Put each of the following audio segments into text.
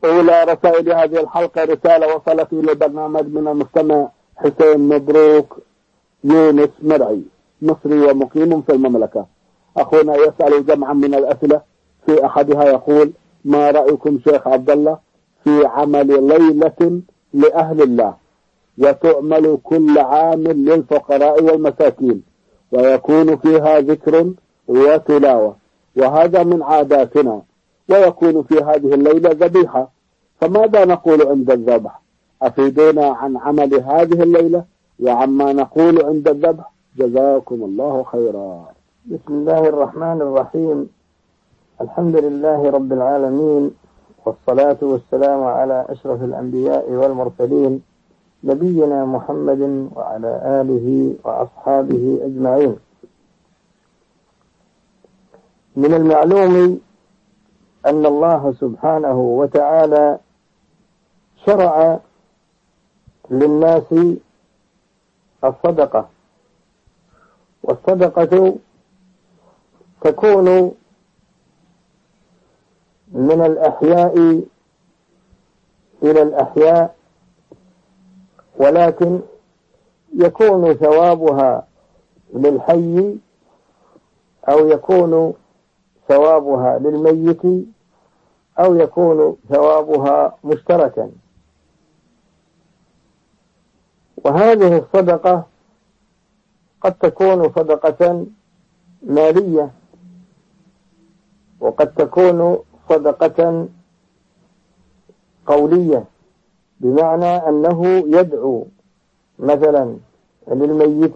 أولى رسائل هذه الحلقة رسالة وصلت إلى البرنامج من المستمع حسين مبروك يونس مرعي، مصري ومقيم في المملكة. أخونا يسأل جمعا من الأسئلة، في أحدها يقول: ما رأيكم شيخ عبد الله في عمل ليلة لأهل الله وتعمل كل عام للفقراء والمساكين ويكون فيها ذكر وتلاوة، وهذا من عاداتنا، ويكون في هذه الليلة ذبيحة، فماذا نقول عند الذبح؟ أفيدونا عن عمل هذه الليلة وعما نقول عند الذبح، جزاكم الله خيرا. بسم الله الرحمن الرحيم. الحمد لله رب العالمين، والصلاة والسلام على أشرف الأنبياء والمرسلين، نبينا محمد وعلى آله وأصحابه أجمعين. من المعلوم أن الله سبحانه وتعالى شرع للناس الصدقة، والصدقة تكون من الأحياء إلى الأحياء، ولكن يكون ثوابها للحي أو يكون ثوابها للميت أو يكون ثوابها مشتركا. وهذه الصدقة قد تكون صدقة مالية، وقد تكون صدقة قولية، بمعنى أنه يدعو مثلا للميت،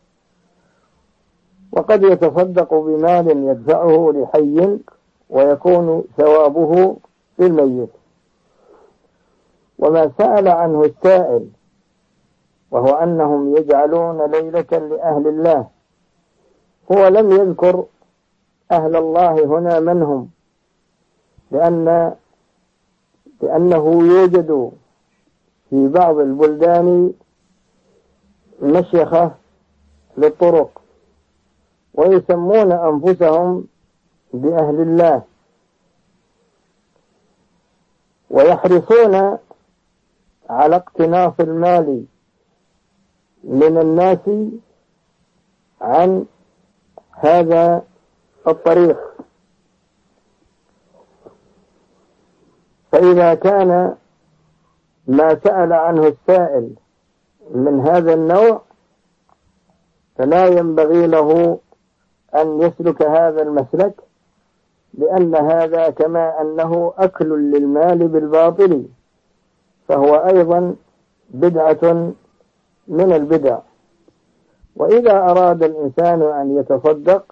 وقد يتصدق بمال يدفعه لحي ويكون ثوابه للميت. وما سأل عنه السائل وهو أنهم يجعلون ليلة لأهل الله، هو لم يذكر أهل الله هنا من هم، لأنه يوجد في بعض البلدان مشيخة للطرق ويسمون أنفسهم بأهل الله، ويحرصون على اقتناص المال من الناس عن هذا الطريق. فإذا كان ما سأل عنه السائل من هذا النوع، فلا ينبغي له أن يسلك هذا المسلك، لأن هذا كما أنه أكل للمال بالباطل فهو أيضا بدعة من البدع. وإذا أراد الإنسان أن يتصدق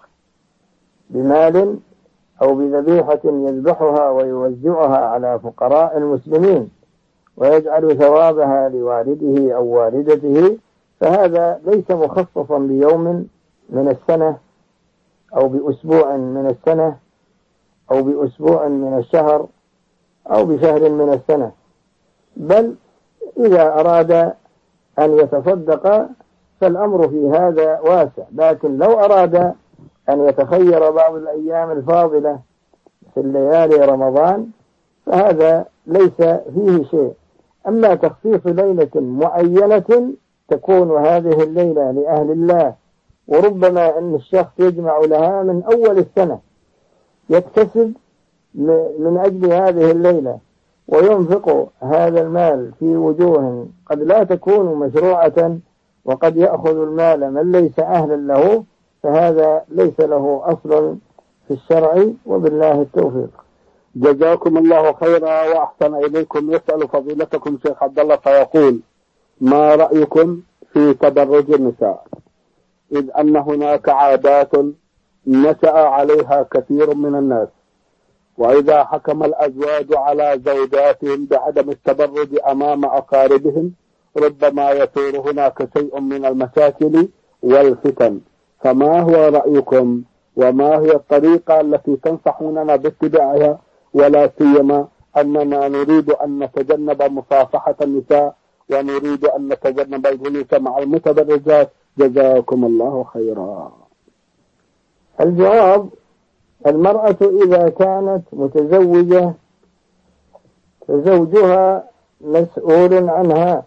بمال أو بذبيحة يذبحها ويوزعها على فقراء المسلمين ويجعل ثوابها لوالده أو والدته، فهذا ليس مخصصا بيوم من السنة أو بأسبوع من السنة أو بأسبوع من الشهر أو بشهر من السنة، بل إذا أراد أن يتصدق فالأمر في هذا واسع. لكن لو أراد أن يتخير بعض الأيام الفاضلة في الليالي رمضان فهذا ليس فيه شيء. أما تخصيص ليلة معينة تكون هذه الليلة لأهل الله، وربما أن الشخص يجمع لها من أول السنة، يكتسب من أجل هذه الليلة وينفق هذا المال في وجوه قد لا تكون مشروعة، وقد يأخذ المال من ليس أهلا له، فهذا ليس له أصل في الشرع، وبالله التوفيق. جزاكم الله خيرا وأحسن إليكم. يسأل فضيلتكم شيخ عبد الله فيقول: ما رأيكم في تبرج النساء، إذ أن هناك عادات نشأ عليها كثير من الناس، وإذا حكم الأزواج على زوجاتهم بعدم التبرج أمام أقاربهم ربما يثور هناك شيء من المشاكل والفتن، فما هو رأيكم وما هي الطريقة التي تنصحوننا باتباعها، ولا سيما أننا نريد أن نتجنب مصافحة النساء ونريد أن نتجنب الجلوس مع المتبرجات، جزاكم الله خيرا. الجواب: المرأة إذا كانت متزوجة فزوجها مسؤول عنها،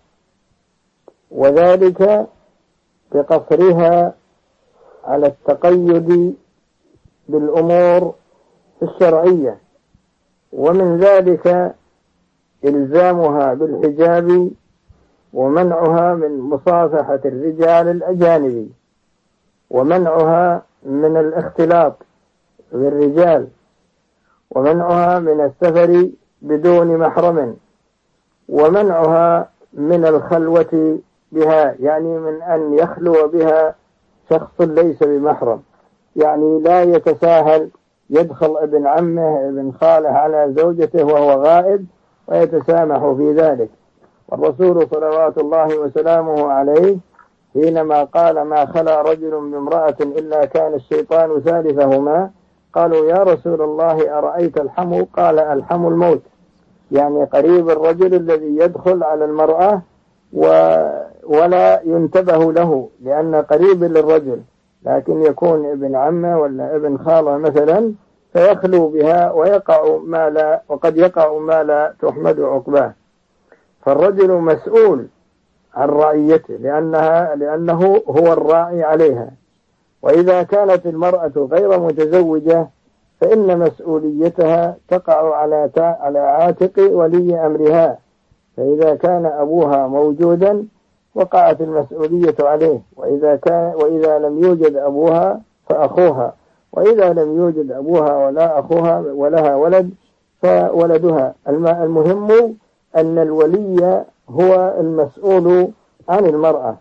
وذلك بقصرها على التقيد بالأمور الشرعية، ومن ذلك إلزامها بالحجاب ومنعها من مصافحة الرجال الأجانب، ومنعها من الاختلاط بالرجال، ومنعها من السفر بدون محرم، ومنعها من الخلوة بها، يعني من أن يخلو بها شخص ليس بمحرم، يعني لا يتساهل يدخل ابن عمه ابن خاله على زوجته وهو غائب ويتسامح في ذلك. والرسول صلوات الله وسلامه عليه حينما قال ما خلا رجل بامرأة إلا كان الشيطان ثالثهما، قالوا يا رسول الله أرأيت الحمو؟ قال الحمو الموت، يعني قريب الرجل الذي يدخل على المرأة ولا ينتبه له لأن قريب للرجل، لكن يكون ابن عمه ولا ابن خاله مثلا فيخلو بها وقد يقع ما لا تحمد عقباه. فالرجل مسؤول عن رعيته لأنه هو الراعي عليها. وإذا كانت المرأة غير متزوجة فإن مسؤوليتها تقع على عاتق ولي أمرها، فإذا كان أبوها موجودا وقعت المسؤولية عليه، وإذا لم يوجد أبوها فأخوها، وإذا لم يوجد أبوها ولا أخوها ولها ولد فولدها. المهم أن الولي هو المسؤول عن المرأة.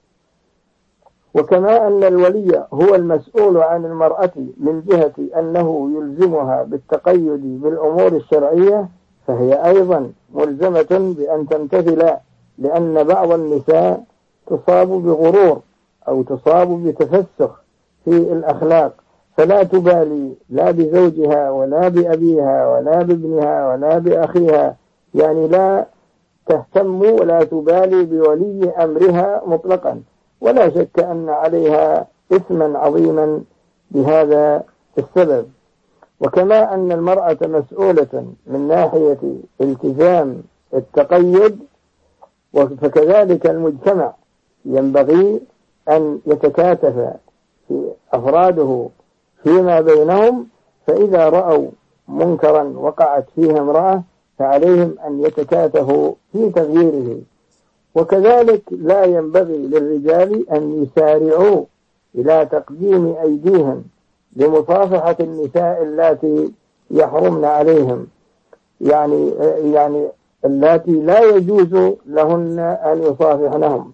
وكما أن الولي هو المسؤول عن المرأة من جهة أنه يلزمها بالتقيد بالأمور الشرعية، فهي أيضا ملزمة بأن تمتثل، لأن بعض النساء تصاب بغرور أو تصاب بتفسخ في الأخلاق، فلا تبالي لا بزوجها ولا بأبيها ولا بابنها ولا بأخيها، يعني لا تهتم ولا تبالي بولي أمرها مطلقا، ولا شك أن عليها إثما عظيما بهذا السبب. وكما أن المرأة مسؤولة من ناحية التزام التقيد، فكذلك المجتمع ينبغي أن يتكاتف في أفراده فيما بينهم، فإذا رأوا منكرا وقعت فيه امرأة فعليهم أن يتكاتفوا في تغييره. وكذلك لا ينبغي للرجال أن يسارعوا إلى تقديم أيديهم لمصافحة النساء اللاتي يحرمن عليهم، يعني اللاتي لا يجوز لهن أن يصافحنهم.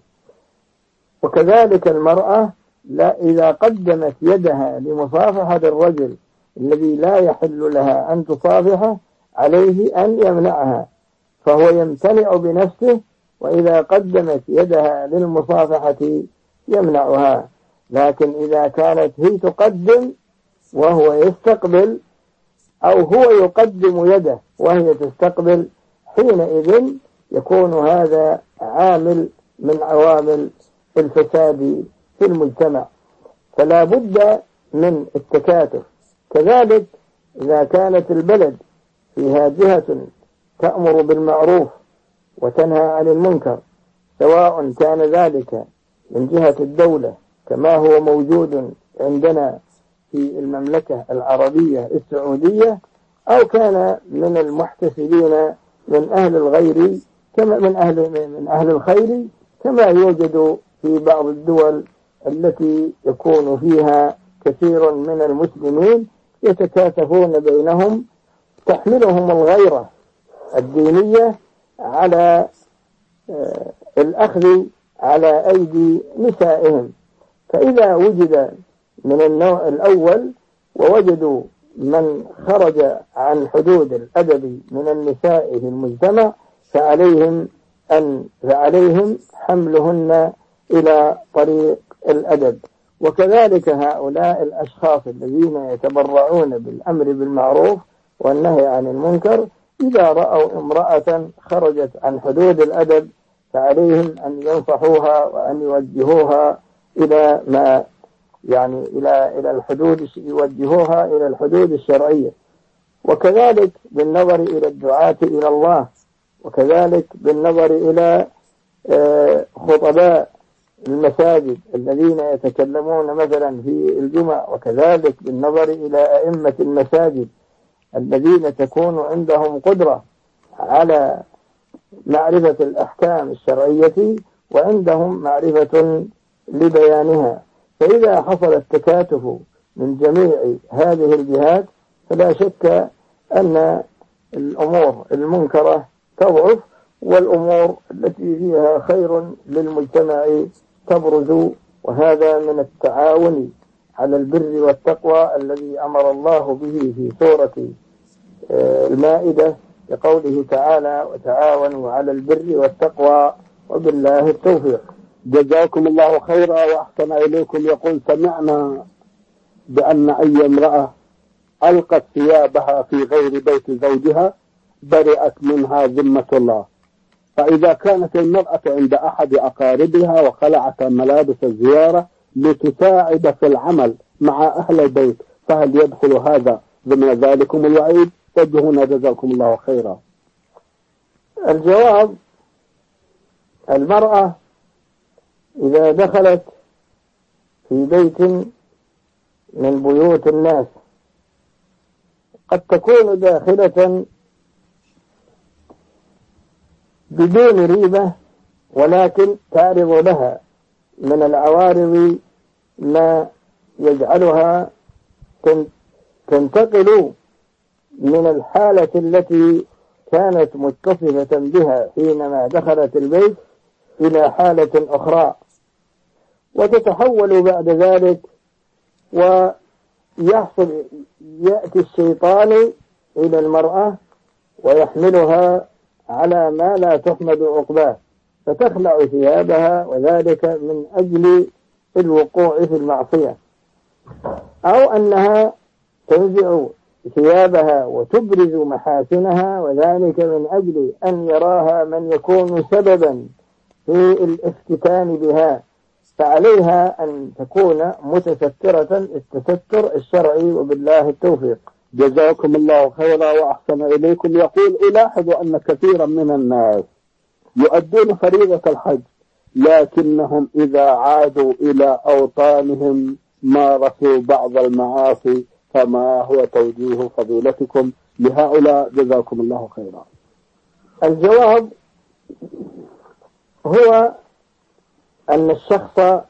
وكذلك المرأة إذا قدمت يدها لمصافحة الرجل الذي لا يحل لها أن تصافحه عليه أن يمنعها، فهو يمتنع بنفسه، وإذا قدمت يدها للمصافحة يمنعها. لكن إذا كانت هي تقدم وهو يستقبل، أو هو يقدم يده وهي تستقبل، حينئذ يكون هذا عامل من عوامل الفساد في المجتمع، فلا بد من التكاتف. كذلك إذا كانت البلد فيها جهة تأمر بالمعروف وتنهى عن المنكر، سواء كان ذلك من جهة الدولة كما هو موجود عندنا في المملكة العربية السعودية، أو كان من المحتسبين من أهل الغير كما من أهل الخير، كما يوجد في بعض الدول التي يكون فيها كثير من المسلمين يتكاتفون بينهم، تحملهم الغيرة الدينية على الأخذ على أيدي نسائهم. فإذا وجد من النوع الأول ووجدوا من خرج عن حدود الأدب من النساء في المجتمع فعليهم حملهن إلى طريق الأدب. وكذلك هؤلاء الأشخاص الذين يتبرعون بالأمر بالمعروف والنهي عن المنكر، إذا رأوا امرأة خرجت عن حدود الأدب فعليهم أن ينصحوها وأن يوجهوها إلى الحدود، يوجهوها إلى الحدود الشرعية. وكذلك بالنظر إلى الدعاة إلى الله وكذلك بالنظر إلى خطباء المساجد الذين يتكلمون مثلا في الجمع، وكذلك بالنظر إلى أئمة المساجد الذين تكون عندهم قدرة على معرفة الأحكام الشرعية وعندهم معرفة لبيانها. فإذا حصل التكاتف من جميع هذه الجهات فلا شك أن الأمور المنكرة تضعف، والأمور التي فيها خير للمجتمع تبرز. وهذا من التعاون على البر والتقوى الذي أمر الله به في سورة المائدة بقوله تعالى: وتعاونوا على البر والتقوى وبالله التوفيق. جزاكم الله خيرا وأحسن إليكم. يقول: سمعنا بأن أي امرأة ألقت ثيابها في غير بيت زوجها برئت منها ذمة الله، فإذا كانت المرأة عند أحد أقاربها وخلعت ملابس الزيارة لتساعد في العمل مع أهل البيت فهل يدخل هذا ضمن ذلكم الوعيد؟ وجهونا جزاكم الله خيرا. الجواب: المرأة إذا دخلت في بيت من بيوت الناس قد تكون داخلة بدون ريبة، ولكن تعرض لها من العوارض ما يجعلها تنتقل من الحالة التي كانت متصفة بها حينما دخلت البيت إلى حالة أخرى، وتتحول بعد ذلك، يأتي الشيطان إلى المرأة ويحملها على ما لا تحمد عقباه، فتخلع ثيابها، وذلك من أجل الوقوع في المعصية، أو أنها تنزع ثيابها وتبرز محاسنها، وذلك من أجل أن يراها من يكون سببا في الافتتان بها، فعليها أن تكون متسترة التستر الشرعي، وبالله التوفيق. جزاكم الله خيرا وأحسن إليكم. يقول: ألاحظ أن كثيرا من الناس يؤدون فريضة الحج، لكنهم إذا عادوا إلى أوطانهم مارسوا بعض المعاصي، فما هو توجيه فضيلتكم لهؤلاء؟ جزاكم الله خيرا. الجواب هو أن الشخص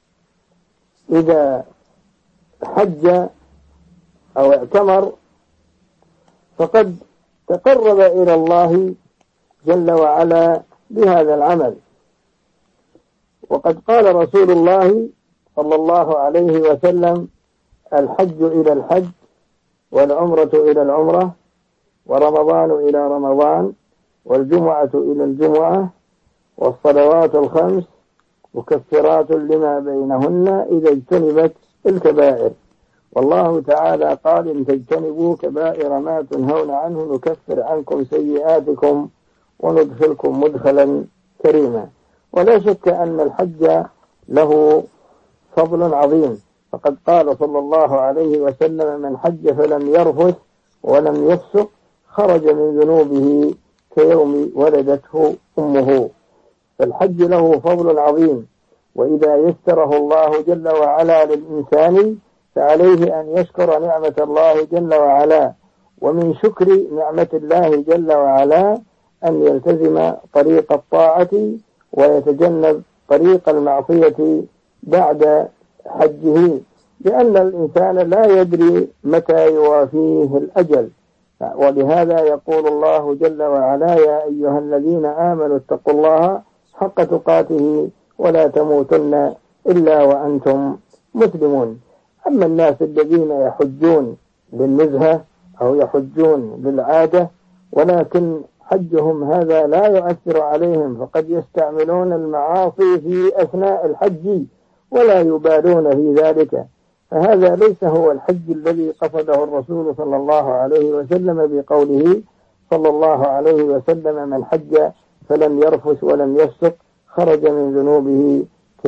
إذا حج أو اعتمر فقد تقرب إلى الله جل وعلا بهذا العمل، وقد قال رسول الله صلى الله عليه وسلم: الحج إلى الحج، والعمرة إلى العمرة، ورمضان إلى رمضان، والجمعة إلى الجمعة، والصلوات الخمس مكفرات لما بينهن إذا اجتنبت الكبائر. والله تعالى قال: إن تجتنبوا كبائر ما تنهون عنه نكفر عنكم سيئاتكم وندخلكم مدخلا كريما. ولا شك أن الحج له فضل عظيم، فقد قال صلى الله عليه وسلم: من حج فلم يرفث ولم يفسق خرج من ذنوبه كيوم ولدته أمه. فالحج له فضل عظيم، وإذا يسره الله جل وعلا للإنسان فعليه أن يشكر نعمة الله جل وعلا، ومن شكر نعمة الله جل وعلا أن يلتزم طريق الطاعة ويتجنب طريق المعصية بعد حجه، لأن الإنسان لا يدري متى يوافيه الأجل. ولهذا يقول الله جل وعلا: يا أيها الذين آمنوا اتقوا الله حق تقاته ولا تموتن إلا وأنتم مسلمون. أما الناس الذين يحجون للنزهة أو يحجون للعادة ولكن حجهم هذا لا يؤثر عليهم، فقد يستعملون المعاصي في أثناء الحج ولا يبالون في ذلك، فهذا ليس هو الحج الذي قصده الرسول صلى الله عليه وسلم بقوله صلى الله عليه وسلم: من حج فلم يرفث ولم يفسق خرج من ذنوبه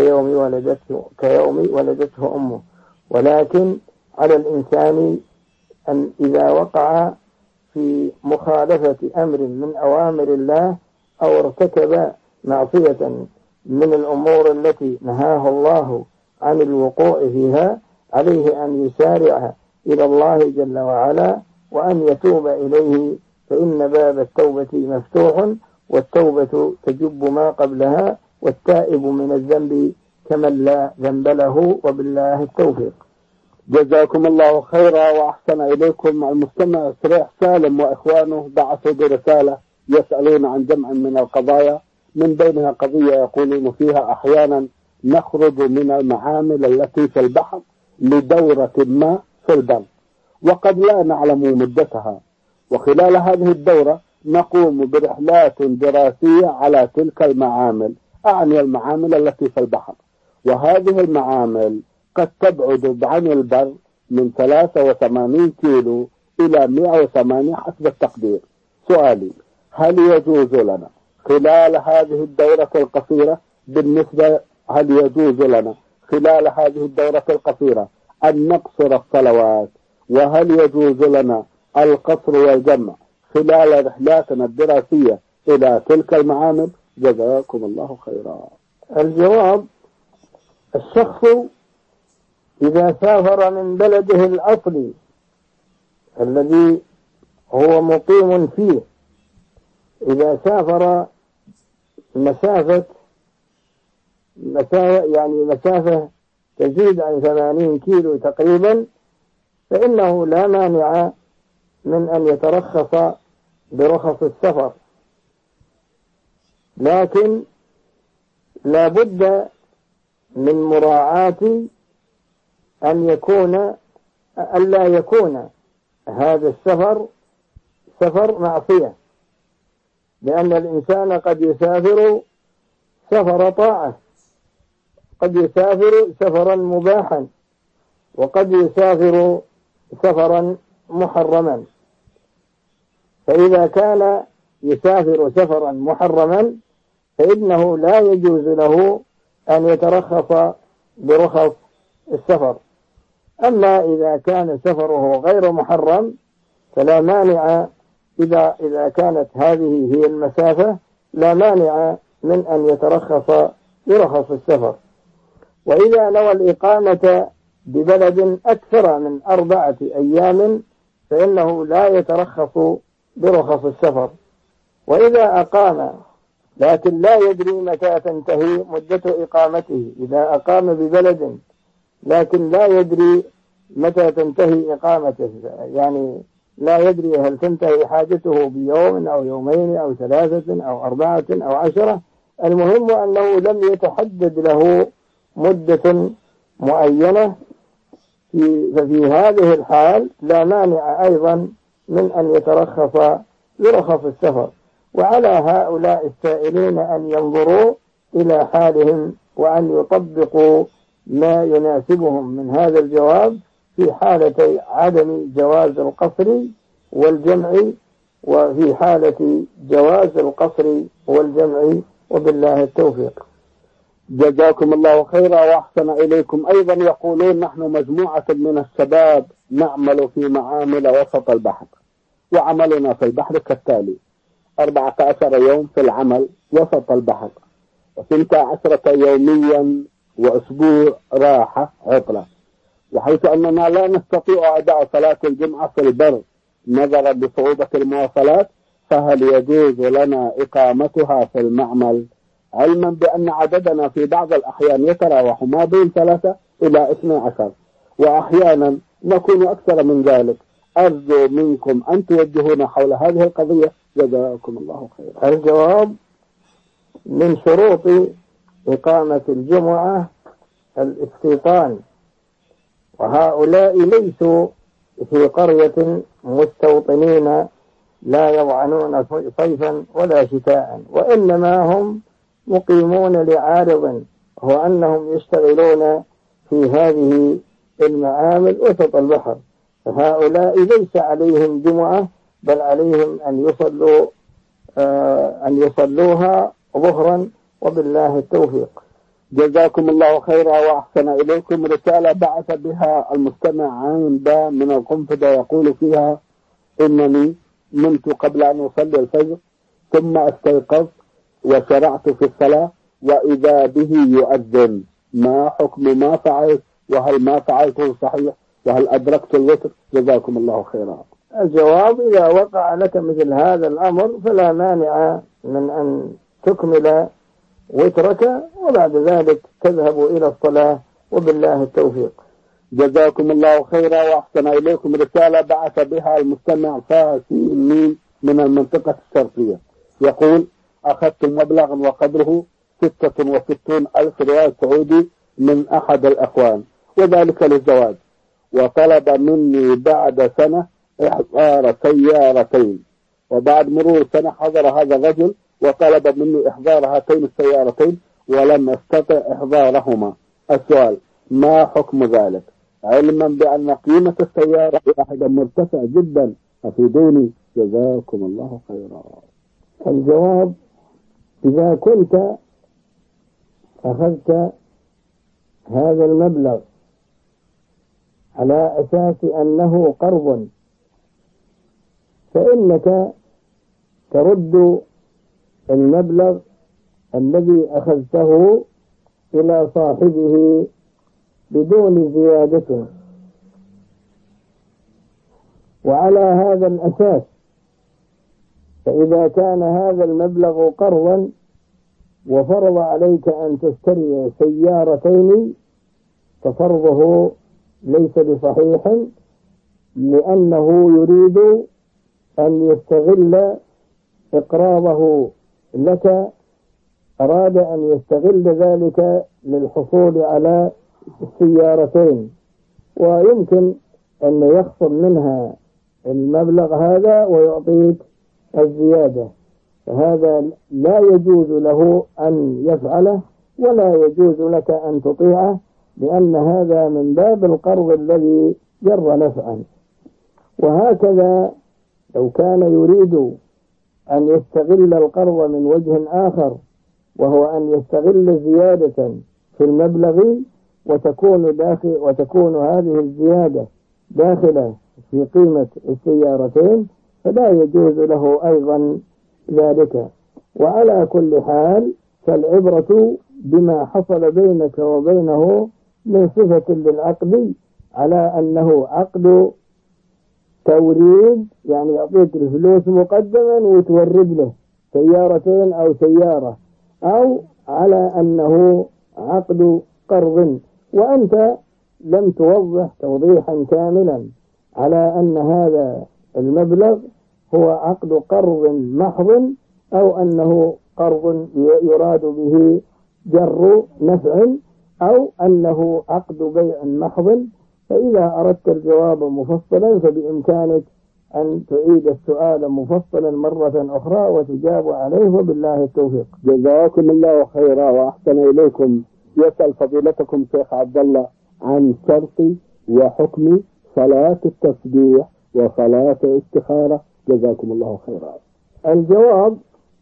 كيوم ولدته أمه. ولكن على الإنسان أن إذا وقع في مخالفة أمر من أوامر الله أو ارتكب معصية من الأمور التي نهاه الله عن الوقوع فيها، عليه أن يسارع إلى الله جل وعلا وأن يتوب إليه، فإن باب التوبة مفتوح، والتوبة تجب ما قبلها، والتائب من الذنب كمن لا ذنب له، وبالله التوفيق. جزاكم الله خيرا وأحسن إليكم. المستمع سريع سالم وإخوانه بعثوا برسالة يسألون عن جمع من القضايا، من بينها قضية يقولون فيها أحيانا نخرج من المعامل التي في البحر لدورة ما في البر وقد لا نعلم مدتها، وخلال هذه الدورة نقوم برحلات دراسية على تلك المعامل، أعني المعامل التي في البحر، وهذه المعامل قد تبعد عن البر من 83 كيلو إلى 108 حسب التقدير. سؤالي: هل يجوز لنا خلال هذه الدورة القصيرة أن نقصر الصلوات؟ وهل يجوز لنا القصر والجمع خلال رحلاتنا الدراسية إلى تلك المعامل؟ جزاكم الله خيرا. الجواب: الشخص إذا سافر من بلده الأصلي الذي هو مقيم فيه، إذا سافر مسافة تزيد عن 80 كيلو تقريبا، فإنه لا مانع من أن يترخص برخص السفر، لكن لا بد من مراعاة ألا يكون هذا السفر سفر معصية، لأن الإنسان قد يسافر سفر طاعة، قد يسافر سفرا مباحا، وقد يسافر سفرا محرما. فإذا كان يسافر سفرا محرما فإنه لا يجوز له أن يترخص برخص السفر. أما إذا كان سفره غير محرم فلا مانع، إذا كانت هذه هي المسافة لا مانع من أن يترخص برخص السفر. وإذا نوى الإقامة ببلد أكثر من 4 أيام فإنه لا يترخص برخص السفر. وإذا أقام لكن لا يدري متى تنتهي مدة إقامته، إذا أقام ببلد لكن لا يدري متى تنتهي إقامته، يعني لا يدري هل تنتهي حاجته بيوم أو يومين أو 3 أو 4 أو 10، المهم أنه لم يتحدد له مدة معينة، ففي هذه الحال لا مانع أيضا من أن يترخص برخص السفر. وعلى هؤلاء السائلين أن ينظروا إلى حالهم وأن يطبقوا ما يناسبهم من هذا الجواب في حالة عدم جواز القصر والجمع، وفي حالة جواز القصر والجمع، وبالله التوفيق. جزاكم الله خيرا وأحسن إليكم. أيضا يقولون: نحن مجموعة من الشباب نعمل في معامل وسط البحر، وعملنا في البحر كالتالي: 14 يوم في العمل وسط البحر، و12 يوميا وأسبوع راحة عطلة. وحيث أننا لا نستطيع أداء صلاة الجمعة في البر نظرا لصعوبة المواصلات، فهل يجوز لنا إقامتها في المعمل، علما بأن عددنا في بعض الأحيان يتراوح ما بين 3 إلى 12، وأحيانا نكون أكثر من ذلك؟ أرجو منكم أن توجهونا حول هذه القضية، جزاكم الله خيرا. الجواب: من شروط إقامة الجمعة الاستيطان، وهؤلاء ليسوا في قرية مستوطنين لا يضعنون صيفا ولا شتاء، وإنما هم مقيمون لعارض، هو أنهم يشتغلون في هذه المعامل وسط البحر، فهؤلاء ليس عليهم جمعة، بل عليهم أن يصلوها ظهرا، وبالله التوفيق. جزاكم الله خيرا وأحسن إليكم. رسالة بعث بها المستمع عين با من القنفذة يقول فيها: إنني نمت قبل أن أصلي الفجر ثم استيقظت وشرعت في الصلاة وإذا به يؤذن، ما حكم ما فعلت؟ وهل ما فعلته صحيح؟ وهل أدركت الوتر؟ جزاكم الله خيرا. الجواب: إذا وقع لك مثل هذا الأمر فلا مانع من أن تكمل وترك وبعد ذلك تذهب إلى الصلاة، وبالله التوفيق. جزاكم الله خيرا وأحسن إليكم. رسالة بعث بها المستمع فاسمين من المنطقة الشرقية، يقول: أخذت مبلغا وقدره 66,000 ريال سعودي من أحد الأخوان وذلك للزواج، وطلب مني بعد سنة إحضار سيارتين، وبعد مرور سنة حضر هذا الرجل وطلب مني إحضار هاتين السيارتين ولم أستطع إحضارهما. السؤال: ما حكم ذلك؟ علما بأن قيمة السيارة واحدة مرتفع جدا، أفيدوني جزاكم الله خيرا. الجواب: إذا كنت أخذت هذا المبلغ على أساس أنه قرض فإنك ترد المبلغ الذي أخذته إلى صاحبه بدون زيادة، وعلى هذا الأساس فإذا كان هذا المبلغ قرضا وفرض عليك أن تشتري سيارتين ففرضه ليس بصحيح، لأنه يريد أن يستغل إقراضه لك، أراد أن يستغل ذلك للحصول على السيارتين، ويمكن أن يخصم منها المبلغ هذا ويعطيك الزيادة، فهذا لا يجوز له أن يفعله ولا يجوز لك أن تطيعه، لأن هذا من باب القرض الذي جر نفعا. وهكذا لو كان يريد أن يستغل القرض من وجه آخر، وهو أن يستغل زيادة في المبلغ وتكون هذه الزيادة داخلة في قيمة السيارتين، فلا يجوز له أيضا ذلك. وعلى كل حال فالعبرة بما حصل بينك وبينه من صفة للعقد، على أنه عقد توريد، يعني يعطيك الفلوس مقدما وتورد له سيارتين أو سيارة، أو على أنه عقد قرض، وأنت لم توضح توضيحا كاملا على أن هذا المبلغ هو عقد قرض محض أو أنه قرض يراد به جر نفع أو أنه عقد بيع محض. فإذا أردت الجواب مفصلا فبإمكانك أن تعيد السؤال مفصلا مرة أخرى وتجاب عليه، وبالله التوفيق. جزاكم الله خيرا وأحسن إليكم. يسأل فضيلتكم شيخ عبد الله عن شرط وحكم صلاة التسبيح وصلاة الاستخارة، جزاكم الله خيرا. الجواب: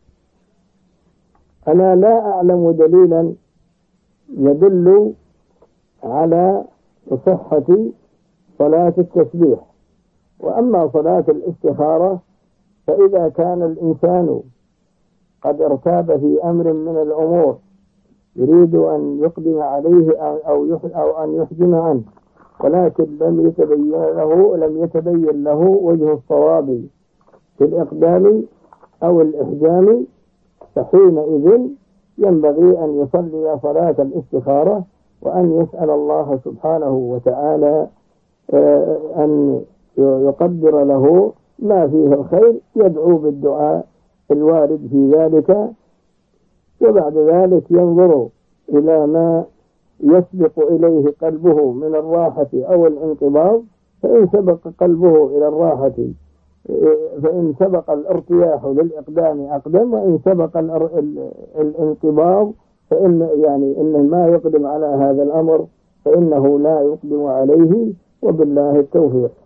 أنا لا أعلم دليلا يدل على صحة صلاة التسبيح، وأما صلاة الاستخارة فإذا كان الإنسان قد ارتاب في أمر من الأمور يريد أن يقدم عليه أو أن يحجم عنه، ولكن لم يتبين له وجه الصواب في الإقدام أو الإحجام، فحينئذ ينبغي أن يصلي صلاة الاستخارة وأن يسأل الله سبحانه وتعالى أن يقدر له ما فيه الخير، يدعو بالدعاء الوارد في ذلك، وبعد ذلك ينظر إلى ما يسبق إليه قلبه من الراحة أو الانقباض، فإن سبق قلبه إلى الراحة فإن سبق الارتياح للإقدام أقدم، وإن سبق الانقباض إنه ما يقدم على هذا الأمر فإنه لا يقدم عليه، وبالله التوفيق.